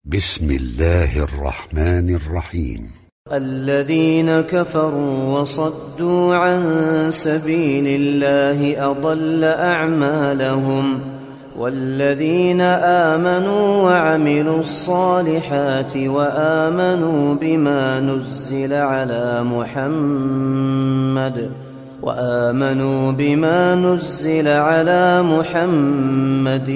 بسم الله الرحمن الرحيم. الذين كفروا وصدوا عن سبيل الله أضل أعمالهم، والذين آمنوا وعملوا الصالحات وآمنوا بما نزل على محمد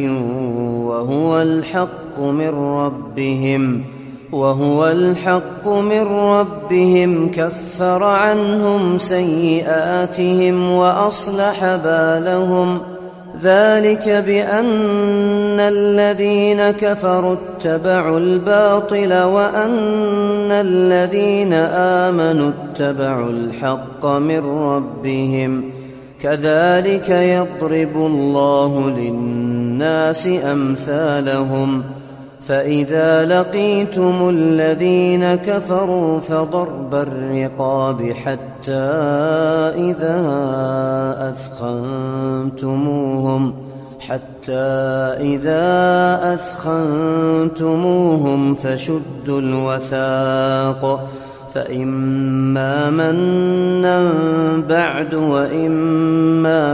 وهو الحق من ربهم كفر عنهم سيئاتهم وأصلح بالهم. ذلك بأن الذين كفروا اتبعوا الباطل وأن الذين آمنوا اتبعوا الحق من ربهم. كذلك يضرب الله للناس أمثالهم. فإذا لقيتم الذين كفروا فضرب الرقاب حتى إذا أثخنتموهم فشدوا الوثاق، فإما منا بعد وإما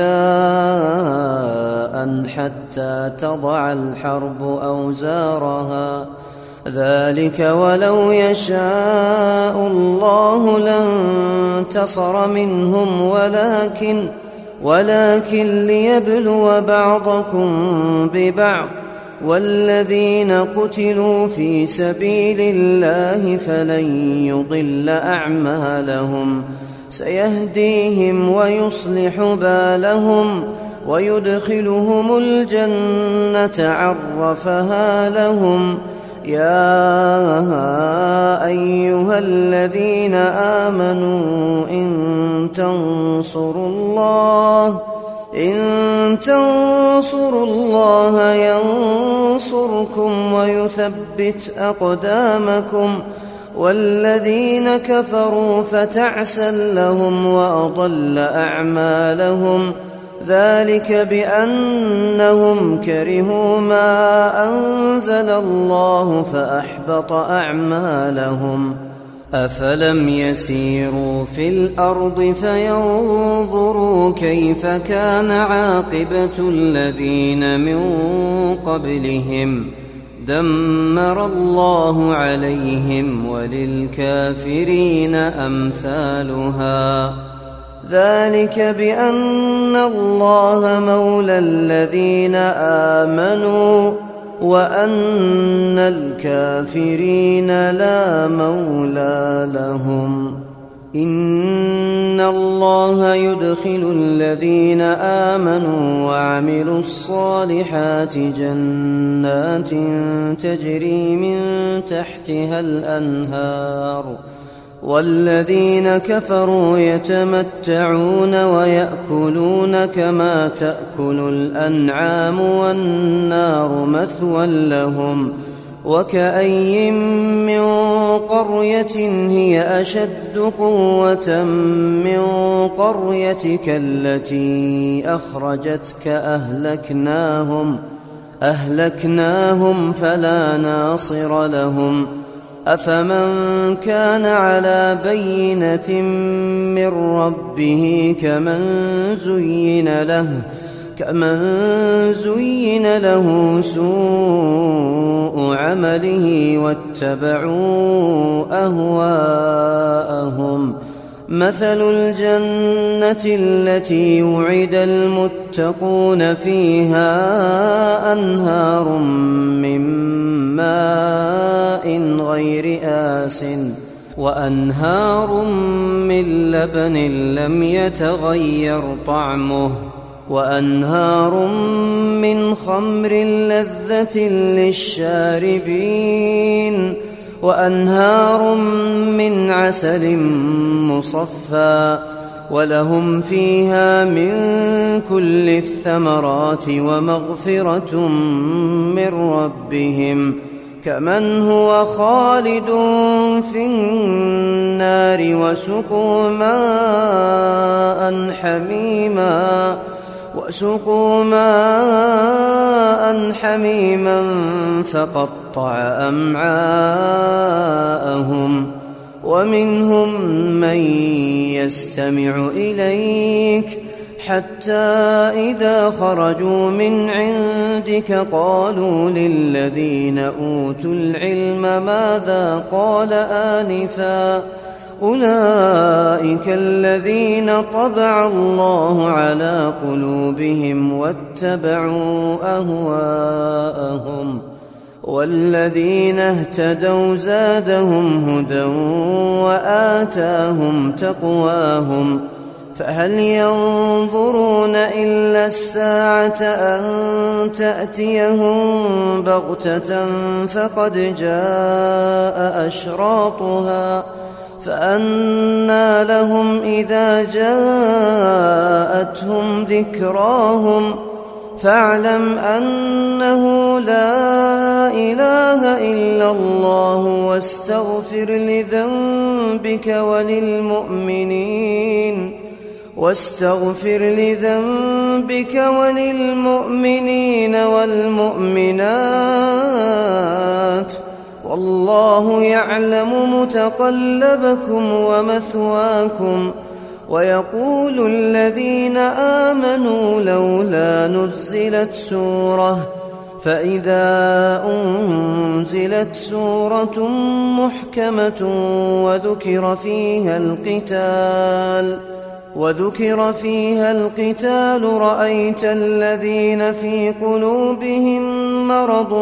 فداء حتى تضع الحرب أوزارها. ذلك ولو يشاء الله لانتصر منهم ولكن ليبلو بعضكم ببعض. والذين قتلوا في سبيل الله فلن يضل أعمالهم، سيهديهم ويصلح بالهم ويدخلهم الجنة عرفها لهم. يا أيها الذين آمنوا إن تنصروا الله ينصركم ويثبت أقدامكم. والذين كفروا فتعسا لهم وأضل أعمالهم. ذلك بأنهم كرهوا ما أنزل الله فأحبط أعمالهم. أفلم يسيروا في الأرض فينظروا كيف كان عاقبة الذين من قبلهم؟ دمر الله عليهم وللكافرين أمثالها. ذلك بأن الله مولى الذين آمنوا وأن الكافرين لا مولى لهم. إن الله يدخل الذين آمنوا وعملوا الصالحات جنات تجري من تحتها الأنهار، والذين كفروا يتمتعون ويأكلون كما تأكل الأنعام والنار مثوى لهم. وكأي من قرية هي أشد قوة من قريتك التي أخرجتك أهلكناهم فلا ناصر لهم. أفمن كان على بينة من ربه كمن زين له سوء عمله واتبعوا أهواءهم. مثل الجنة التي وعد المتقون فيها أنهار من ماء غير آسٍ وأنهار من لبن لم يتغير طعمه وأنهار من خمر لذة للشاربين وأنهار من عسل مصفى. ولهم فيها من كل الثمرات ومغفرة من ربهم، كمن هو خالد في النار وسقوا ماء حميما فقطع وقطع أمعاءهم ومنهم من يستمع إليك حتى إذا خرجوا من عندك قالوا للذين أوتوا العلم ماذا قال آنفا أولئك الذين طبع الله على قلوبهم واتبعوا أهواءهم والذين اهتدوا زادهم هدى وآتاهم تقواهم فهل ينظرون إلا الساعة أن تأتيهم بغتة فقد جاء أشراطها فأنى لهم إذا جاءتهم ذكراهم فاعلم أنه لا إله إلا الله واستغفر لذنبك وللمؤمنين والمؤمنات والله يعلم متقلبكم ومثواكم ويقول الذين آمنوا لولا نزلت سورة فإذا أنزلت سورة محكمة وذكر فيها القتال رأيت الذين في قلوبهم مرض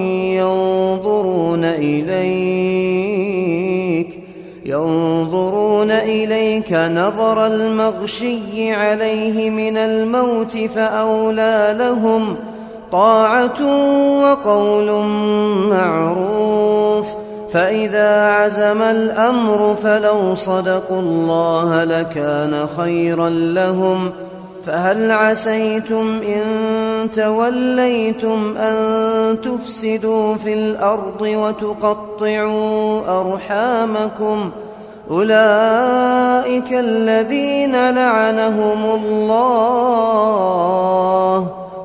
ينظرون إليك نظر المغشي عليه من الموت فأولى لهم طاعة وقول معروف فإذا عزم الأمر فلو صدقوا الله لكان خيرا لهم فهل عسيتم إن توليتم أن تفسدوا في الأرض وتقطعوا أرحامكم أولئك الذين لعنهم الله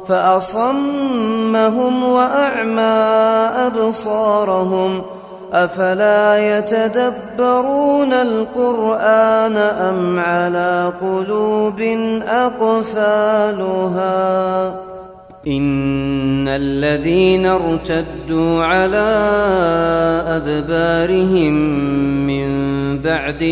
فأصمهم وأعمى أبصارهم أفلا يتدبرون القرآن أم على قلوب أقفالها إن الذين ارتدوا على أدبارهم من بعد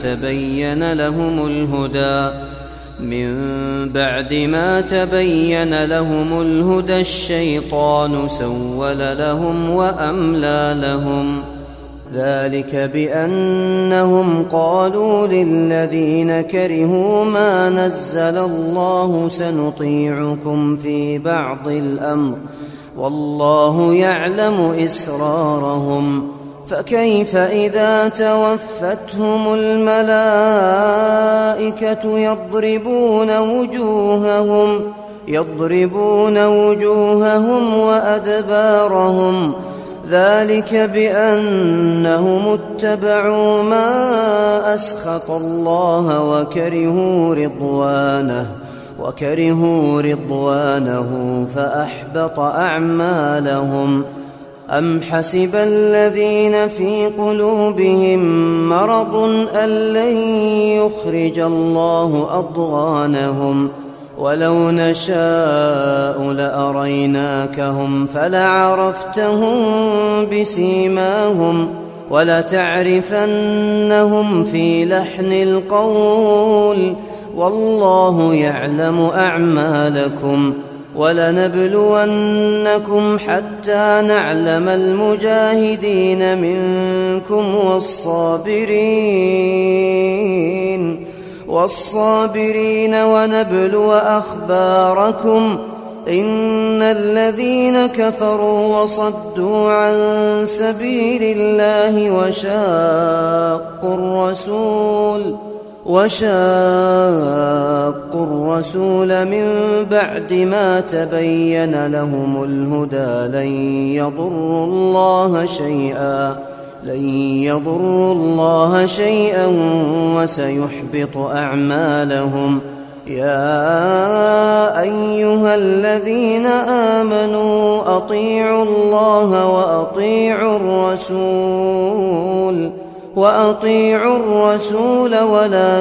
ما تبين لهم الهدى الشيطان سول لهم وأملى لهم ذلك بأنهم قالوا للذين كرهوا ما نزل الله سنطيعكم في بعض الأمر والله يعلم إسرارهم فكيف إذا توفتهم الملائكة يضربون وجوههم وأدبارهم ذلك بأنهم اتبعوا ما أسخط الله وكرهوا رضوانه فأحبط أعمالهم أم حسب الذين في قلوبهم مرض أن لن يخرج الله أضغانهم ولو نشاء لأريناكهم فلعرفتهم بسيماهم ولتعرفنهم في لحن القول والله يعلم أعمالكم ولنبلونكم حتى نعلم المجاهدين منكم والصابرين ونبلو أخباركم إن الذين كفروا وصدوا عن سبيل الله وشاقوا الرسول من بعد ما تبين لهم الهدى لن يضروا الله شيئا وسيحبط أعمالهم يا أيها الذين آمنوا أطيعوا الله وأطيعوا الرسول ولا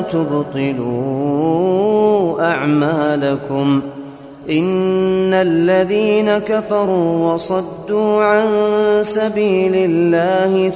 تبطلوا أعمالكم إن الذين كفروا وصدوا عن سبيل الله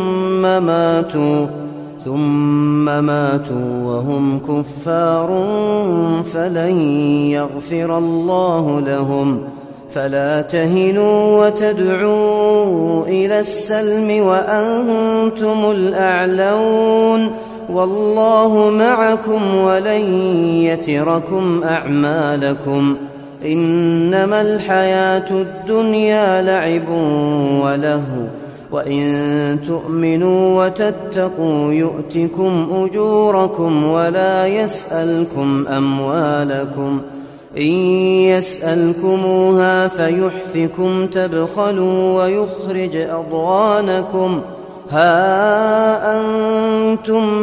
ثم ماتوا وهم كفار فلن يغفر الله لهم فلا تهنوا وتدعوا إلى السلم وأنتم الأعلون والله معكم ولن يتركم أعمالكم إنما الحياة الدنيا لعب ولهو وإن تؤمنوا وتتقوا يؤتكم أجوركم ولا يسألكم أموالكم إن يسألكموها فيحفكم تبخلوا ويخرج أضغانكم ها أنتم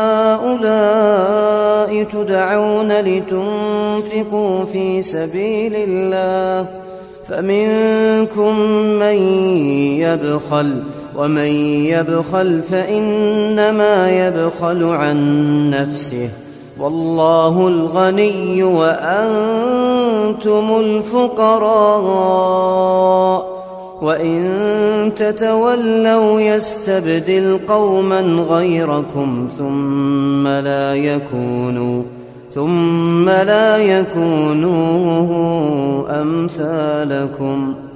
هؤلاء تدعون لتنفقوا في سبيل الله فمنكم من يبخل ومن يبخل فإنما يبخل عن نفسه والله الغني وأنتم الفقراء وإن تتولوا يستبدل قوما غيركم ثم لا يكونوا أمثالكم